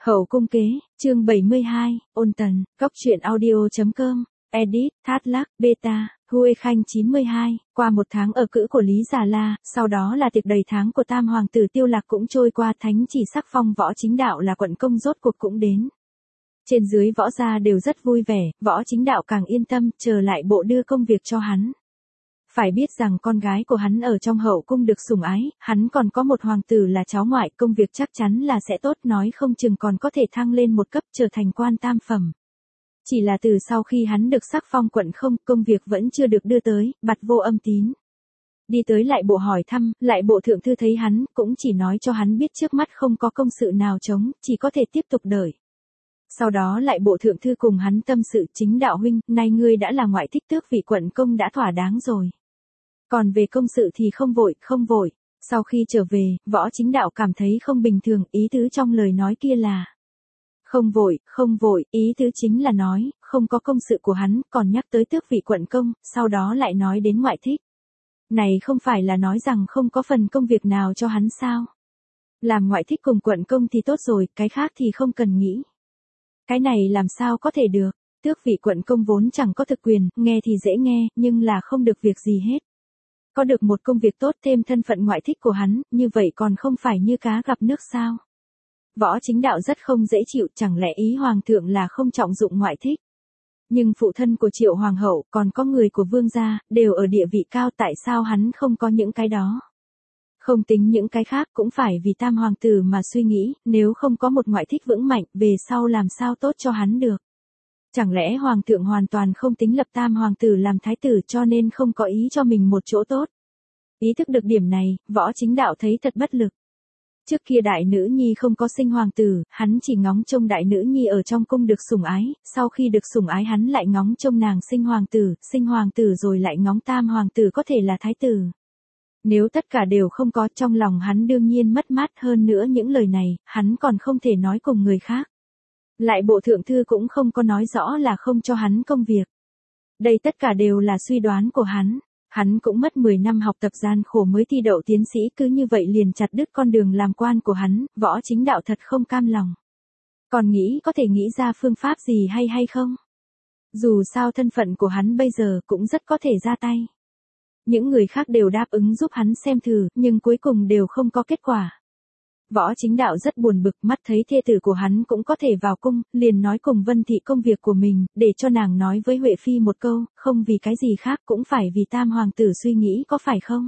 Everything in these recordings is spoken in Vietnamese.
Hậu cung kế, chương 72, ôn tần, góc truyện audio.com, edit, Thát Lắc, Beta, Huê Khanh 92, qua một tháng ở cữ của Lý Già La, sau đó là tiệc đầy tháng của tam hoàng tử Tiêu Lạc cũng trôi qua, thánh chỉ sắc phong Võ Chính Đạo là quận công rốt cuộc cũng đến. Trên dưới võ gia đều rất vui vẻ, Võ Chính Đạo càng yên tâm, chờ lại bộ đưa công việc cho hắn. Phải biết rằng con gái của hắn ở trong hậu cung được sủng ái, hắn còn có một hoàng tử là cháu ngoại, công việc chắc chắn là sẽ tốt, nói không chừng còn có thể thăng lên một cấp trở thành quan tam phẩm. Chỉ là từ sau khi hắn được sắc phong quận không, công việc vẫn chưa được đưa tới, bặt vô âm tín. Đi tới lại bộ hỏi thăm, lại bộ thượng thư thấy hắn, cũng chỉ nói cho hắn biết trước mắt không có công sự nào trống, chỉ có thể tiếp tục đợi. Sau đó lại bộ thượng thư cùng hắn tâm sự, Chính Đạo huynh, nay ngươi đã là ngoại thích tước vị quận công đã thỏa đáng rồi. Còn về công sự thì không vội. Sau khi trở về, Võ Chính Đạo cảm thấy không bình thường, ý tứ trong lời nói kia là không vội, ý tứ chính là nói, không có công sự của hắn, còn nhắc tới tước vị quận công, sau đó lại nói đến ngoại thích. Này không phải là nói rằng không có phần công việc nào cho hắn sao? Làm ngoại thích cùng quận công thì tốt rồi, cái khác thì không cần nghĩ. Cái này làm sao có thể được, tước vị quận công vốn chẳng có thực quyền, nghe thì dễ nghe, nhưng là không được việc gì hết. Có được một công việc tốt thêm thân phận ngoại thích của hắn, như vậy còn không phải như cá gặp nước sao? Võ Chính Đạo rất không dễ chịu, chẳng lẽ ý hoàng thượng là không trọng dụng ngoại thích? Nhưng phụ thân của Triệu hoàng hậu, còn có người của vương gia, đều ở địa vị cao, tại sao hắn không có những cái đó? Không tính những cái khác, cũng phải vì tam hoàng tử mà suy nghĩ, nếu không có một ngoại thích vững mạnh, về sau làm sao tốt cho hắn được? Chẳng lẽ hoàng thượng hoàn toàn không tính lập tam hoàng tử làm thái tử cho nên không có ý cho mình một chỗ tốt? Ý thức được điểm này, Võ Chính Đạo thấy thật bất lực. Trước kia đại nữ nhi không có sinh hoàng tử, hắn chỉ ngóng trông đại nữ nhi ở trong cung được sủng ái, sau khi được sủng ái hắn lại ngóng trông nàng sinh hoàng tử rồi lại ngóng tam hoàng tử có thể là thái tử. Nếu tất cả đều không có, trong lòng hắn đương nhiên mất mát, hơn nữa những lời này, hắn còn không thể nói cùng người khác. Lại bộ thượng thư cũng không có nói rõ là không cho hắn công việc. Đây tất cả đều là suy đoán của hắn. Hắn cũng mất 10 năm học tập gian khổ mới thi đậu tiến sĩ, cứ như vậy liền chặt đứt con đường làm quan của hắn, Võ Chính Đạo thật không cam lòng. Còn nghĩ có thể nghĩ ra phương pháp gì hay không? Dù sao thân phận của hắn bây giờ cũng rất có thể ra tay. Những người khác đều đáp ứng giúp hắn xem thử, nhưng cuối cùng đều không có kết quả. Võ Chính Đạo rất buồn bực, mắt thấy thê tử của hắn cũng có thể vào cung, liền nói cùng Vân Thị công việc của mình, để cho nàng nói với Huệ Phi một câu, không vì cái gì khác cũng phải vì tam hoàng tử suy nghĩ, có phải không?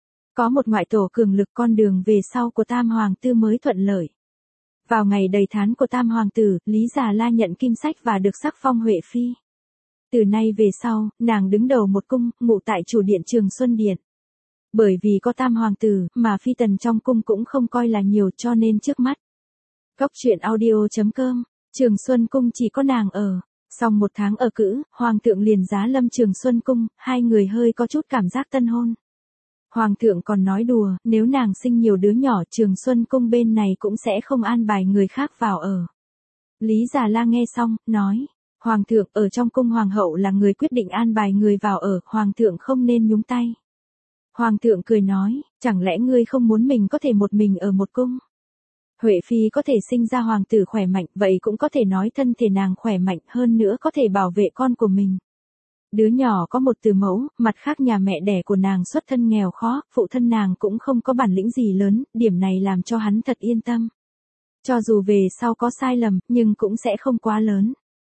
Có một ngoại tổ cường lực, con đường về sau của tam hoàng tử mới thuận lợi. Vào ngày đầy thán của tam hoàng tử, Lý Già La nhận kim sách và được sắc phong Huệ Phi. Từ nay về sau, nàng đứng đầu một cung, ngụ tại chủ điện Trường Xuân Điện. Bởi vì có tam hoàng tử, mà phi tần trong cung cũng không coi là nhiều, cho nên trước mắt. Góc truyện audio.com, Trường Xuân Cung chỉ có nàng ở. Sau một tháng ở cữ, hoàng thượng liền giá lâm Trường Xuân Cung, hai người hơi có chút cảm giác tân hôn. Hoàng thượng còn nói đùa, nếu nàng sinh nhiều đứa nhỏ, Trường Xuân Cung bên này cũng sẽ không an bài người khác vào ở. Lý Già La nghe xong, nói, hoàng thượng, ở trong cung hoàng hậu là người quyết định an bài người vào ở, hoàng thượng không nên nhúng tay. Hoàng thượng cười nói, chẳng lẽ ngươi không muốn mình có thể một mình ở một cung? Huệ Phi có thể sinh ra hoàng tử khỏe mạnh, vậy cũng có thể nói thân thể nàng khỏe mạnh, hơn nữa có thể bảo vệ con của mình. Đứa nhỏ có một từ mẫu, mặt khác nhà mẹ đẻ của nàng xuất thân nghèo khó, phụ thân nàng cũng không có bản lĩnh gì lớn, điểm này làm cho hắn thật yên tâm. Cho dù về sau có sai lầm, nhưng cũng sẽ không quá lớn.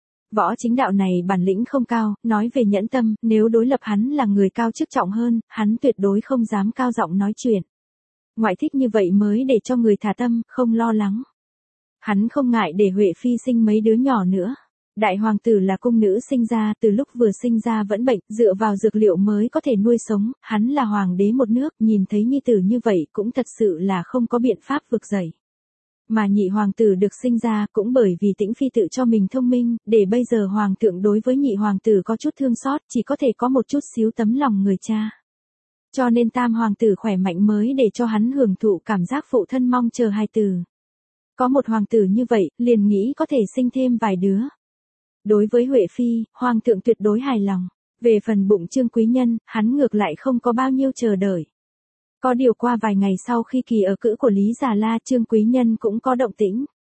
Võ Chính Đạo này bản lĩnh không cao, nói về nhẫn tâm, nếu đối lập hắn là người cao chức trọng hơn, hắn tuyệt đối không dám cao giọng nói chuyện. Ngoại thích như vậy mới để cho người thả tâm, không lo lắng. Hắn không ngại để Huệ Phi sinh mấy đứa nhỏ nữa. Đại hoàng tử là cung nữ sinh ra, từ lúc vừa sinh ra vẫn bệnh, dựa vào dược liệu mới có thể nuôi sống, hắn là hoàng đế một nước, nhìn thấy nhi tử như vậy cũng thật sự là không có biện pháp vực dậy. Mà nhị hoàng tử được sinh ra cũng bởi vì Tĩnh Phi tự cho mình thông minh, để bây giờ hoàng thượng đối với nhị hoàng tử có chút thương xót, chỉ có thể có một chút xíu tấm lòng người cha. Cho nên tam hoàng tử khỏe mạnh mới để cho hắn hưởng thụ cảm giác phụ thân mong chờ hai tử. Có một hoàng tử như vậy, liền nghĩ có thể sinh thêm vài đứa. Đối với Huệ Phi, hoàng thượng tuyệt đối hài lòng. Về phần bụng Trương Quý Nhân, hắn ngược lại không có bao nhiêu chờ đợi. Có điều qua vài ngày sau khi kỳ ở cữ của Lý Già La, Trương Quý Nhân cũng có động tĩnh.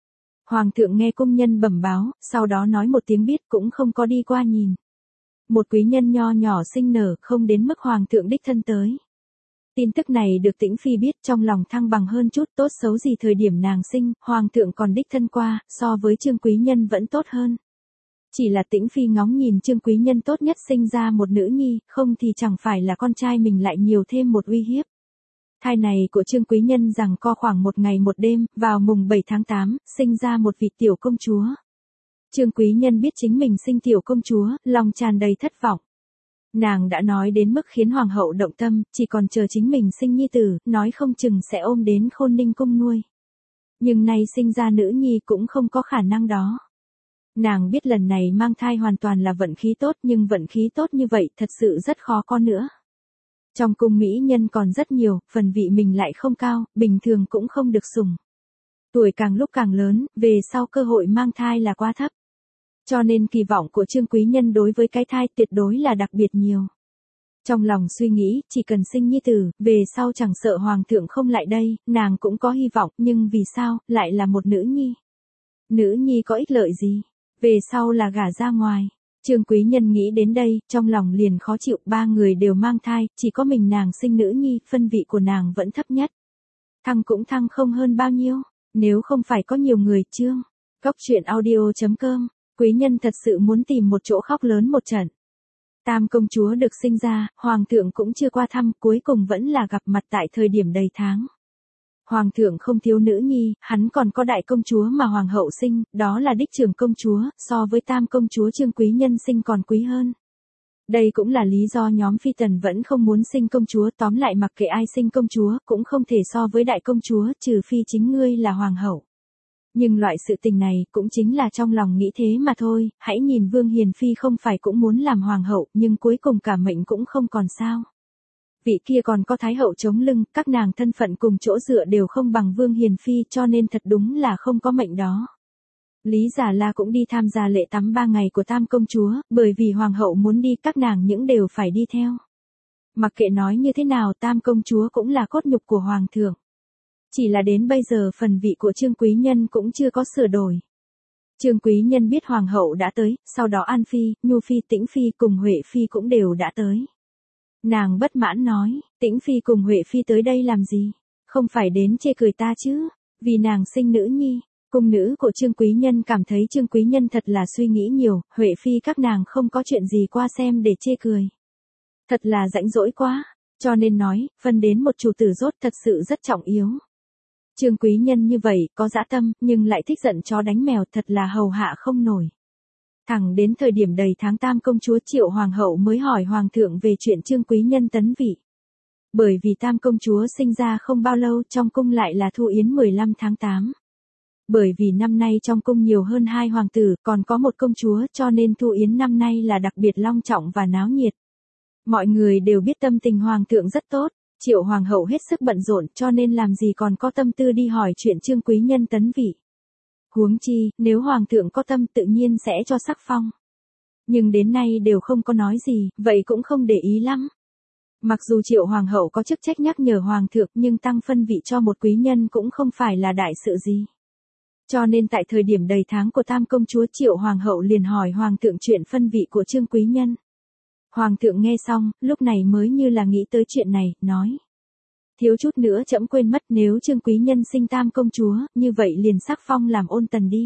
Hoàng thượng nghe cung nhân bẩm báo, sau đó nói một tiếng biết cũng không có đi qua nhìn. Một quý nhân nho nhỏ sinh nở không đến mức hoàng thượng đích thân tới. Tin tức này được Tĩnh Phi biết trong lòng thăng bằng hơn chút, tốt xấu gì thời điểm nàng sinh, hoàng thượng còn đích thân qua, so với Trương quý nhân vẫn tốt hơn. Chỉ là Tĩnh Phi ngóng nhìn Trương quý nhân tốt nhất sinh ra một nữ nhi, không thì chẳng phải là con trai mình lại nhiều thêm một uy hiếp. Thai này của Trương quý nhân rằng co khoảng một ngày một đêm, vào mùng 7 tháng 8, sinh ra một vị tiểu công chúa. Trương quý nhân biết chính mình sinh tiểu công chúa, lòng tràn đầy thất vọng. Nàng đã nói đến mức khiến hoàng hậu động tâm, chỉ còn chờ chính mình sinh nhi tử, nói không chừng sẽ ôm đến Khôn Ninh cung nuôi. Nhưng nay sinh ra nữ nhi cũng không có khả năng đó. Nàng biết lần này mang thai hoàn toàn là vận khí tốt, nhưng vận khí tốt như vậy thật sự rất khó có nữa. Trong cung mỹ nhân còn rất nhiều, phần vị mình lại không cao, bình thường cũng không được sủng. Tuổi càng lúc càng lớn, về sau cơ hội mang thai là quá thấp. Cho nên kỳ vọng của Trương quý nhân đối với cái thai tuyệt đối là đặc biệt nhiều. Trong lòng suy nghĩ, chỉ cần sinh nhi tử, về sau chẳng sợ hoàng thượng không lại đây, nàng cũng có hy vọng, nhưng vì sao, lại là một nữ nhi. Nữ nhi có ích lợi gì? Về sau là gả ra ngoài. Trương quý nhân nghĩ đến đây, trong lòng liền khó chịu, ba người đều mang thai, chỉ có mình nàng sinh nữ nhi, phân vị của nàng vẫn thấp nhất. Thăng cũng thăng không hơn bao nhiêu, nếu không phải có nhiều người chương. Góc chuyện audio.com, quý nhân thật sự muốn tìm một chỗ khóc lớn một trận. Tam công chúa được sinh ra, hoàng thượng cũng chưa qua thăm, cuối cùng vẫn là gặp mặt tại thời điểm đầy tháng. Hoàng thượng không thiếu nữ nhi, hắn còn có đại công chúa mà hoàng hậu sinh, đó là đích trưởng công chúa, so với tam công chúa Trương quý nhân sinh còn quý hơn. Đây cũng là lý do nhóm phi tần vẫn không muốn sinh công chúa, tóm lại mặc kệ ai sinh công chúa, cũng không thể so với đại công chúa, trừ phi chính ngươi là hoàng hậu. Nhưng loại sự tình này cũng chính là trong lòng nghĩ thế mà thôi, hãy nhìn Vương Hiền Phi không phải cũng muốn làm hoàng hậu, nhưng cuối cùng cả mệnh cũng không còn sao. Vị kia còn có thái hậu chống lưng, các nàng thân phận cùng chỗ dựa đều không bằng Vương Hiền Phi, cho nên thật đúng là không có mệnh đó. Lý Giả La cũng đi tham gia lễ tắm 3 ngày của tam công chúa, bởi vì hoàng hậu muốn đi, các nàng những đều phải đi theo. Mặc kệ nói như thế nào, tam công chúa cũng là cốt nhục của hoàng thượng. Chỉ là đến bây giờ phần vị của Trương quý nhân cũng chưa có sửa đổi. Trương quý nhân biết hoàng hậu đã tới, sau đó An Phi, Nhu Phi, Tĩnh Phi cùng Huệ Phi cũng đều đã tới. Nàng bất mãn nói, Tĩnh Phi cùng Huệ Phi tới đây làm gì? Không phải đến chê cười ta chứ? Vì nàng sinh nữ nhi. Cung nữ của Trương quý nhân cảm thấy Trương quý nhân thật là suy nghĩ nhiều, Huệ Phi các nàng không có chuyện gì qua xem để chê cười. Thật là rãnh rỗi quá, cho nên nói, phân đến một chủ tử rốt thật sự rất trọng yếu. Trương quý nhân như vậy, có dã tâm, nhưng lại thích giận chó đánh mèo, thật là hầu hạ không nổi. Thẳng đến thời điểm đầy tháng tam công chúa Triệu hoàng hậu mới hỏi hoàng thượng về chuyện Trương quý nhân tấn vị. Bởi vì tam công chúa sinh ra không bao lâu, trong cung lại là thu yến 15 tháng 8. Bởi vì năm nay trong cung nhiều hơn 2 hoàng tử, còn có một công chúa, cho nên thu yến năm nay là đặc biệt long trọng và náo nhiệt. Mọi người đều biết tâm tình hoàng thượng rất tốt. Triệu hoàng hậu hết sức bận rộn, cho nên làm gì còn có tâm tư đi hỏi chuyện Trương quý nhân tấn vị. Huống chi, nếu hoàng thượng có tâm tự nhiên sẽ cho sắc phong. Nhưng đến nay đều không có nói gì, vậy cũng không để ý lắm. Mặc dù Triệu hoàng hậu có chức trách nhắc nhở hoàng thượng, nhưng tăng phân vị cho một quý nhân cũng không phải là đại sự gì. Cho nên tại thời điểm đầy tháng của tam công chúa Triệu hoàng hậu liền hỏi hoàng thượng chuyện phân vị của Trương quý nhân. Hoàng thượng nghe xong, lúc này mới như là nghĩ tới chuyện này, nói. Thiếu chút nữa trẫm quên mất, nếu Trương quý nhân sinh tam công chúa, như vậy liền sắc phong làm ôn tần đi.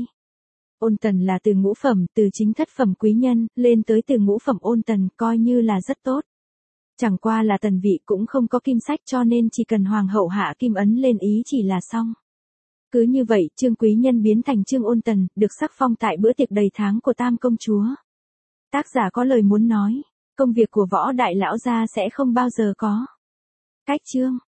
Ôn tần là từ ngũ phẩm, từ chính thất phẩm quý nhân, lên tới từ ngũ phẩm ôn tần, coi như là rất tốt. Chẳng qua là tần vị cũng không có kim sách, cho nên chỉ cần hoàng hậu hạ kim ấn lên ý chỉ là xong. Cứ như vậy, Trương quý nhân biến thành Trương ôn tần, được sắc phong tại bữa tiệc đầy tháng của tam công chúa. Tác giả có lời muốn nói. Công việc của Võ Đại Lão gia sẽ không bao giờ có cách chương.